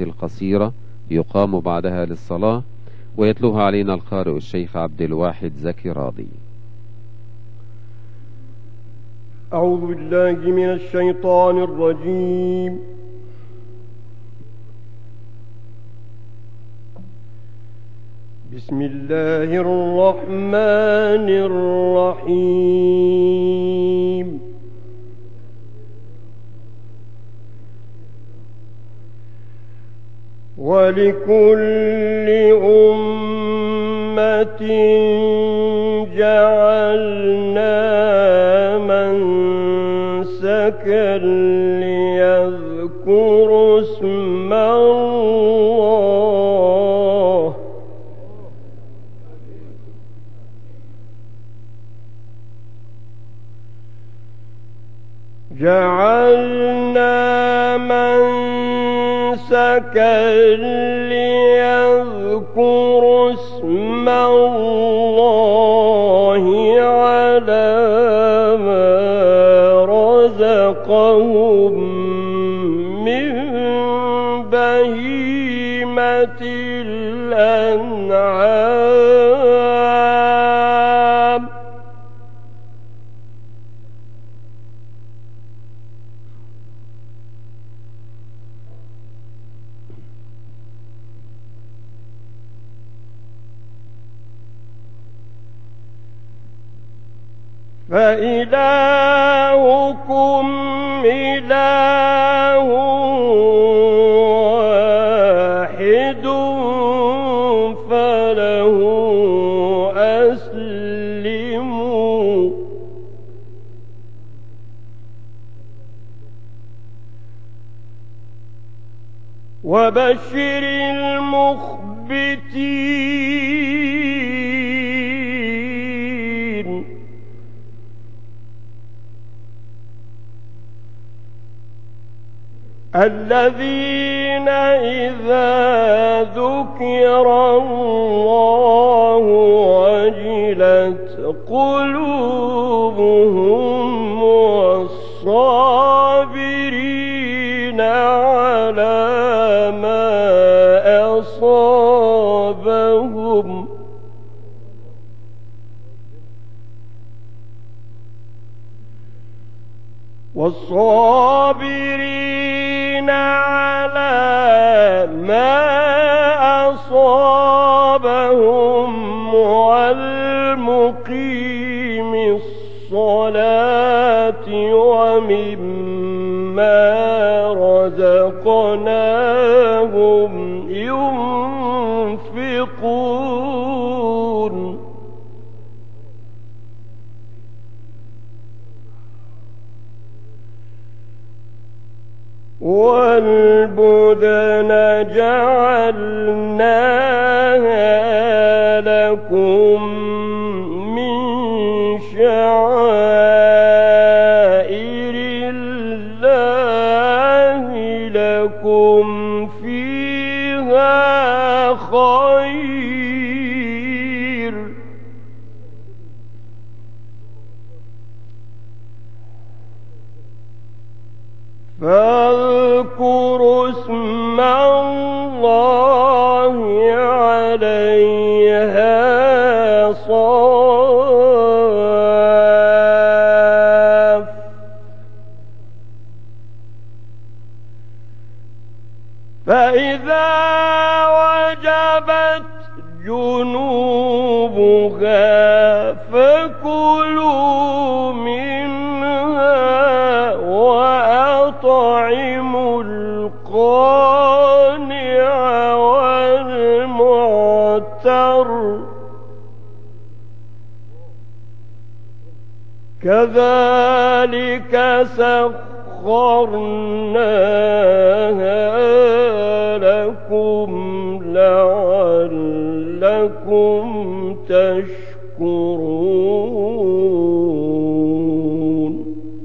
القصيرة يقام بعدها للصلاة، ويتلوها علينا القارئ الشيخ عبد الواحد زكي راضي. أعوذ بالله من الشيطان الرجيم. بسم الله الرحمن الرحيم. ولكل أمة جعلنا منسكا ليذكروا اسم الله ليذكروا اسم الله على ما رزقهم من بهيمة الأنعام. فإلهكم إله واحد فله أسلموا. وبشر المخبتين الذين إذا ذكر الله وجلت قلوبهم والصابرين على ما أصابهم على ما أصابهم والمقيم الصلاة ومما رزقناهم ينفقون. والبدن جعلناها لكم من شعائر الله لكم فيها خير فاذكروا اسم الله عليها صاف فإذا وجبت جنوبها فكلوا منها وأطعموا القانع والمعتر كذلك سخرناها لكم لعلكم تشكرون.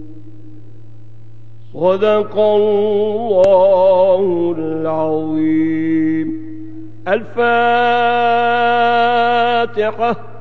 صدق الله العظيم. الفاتحة.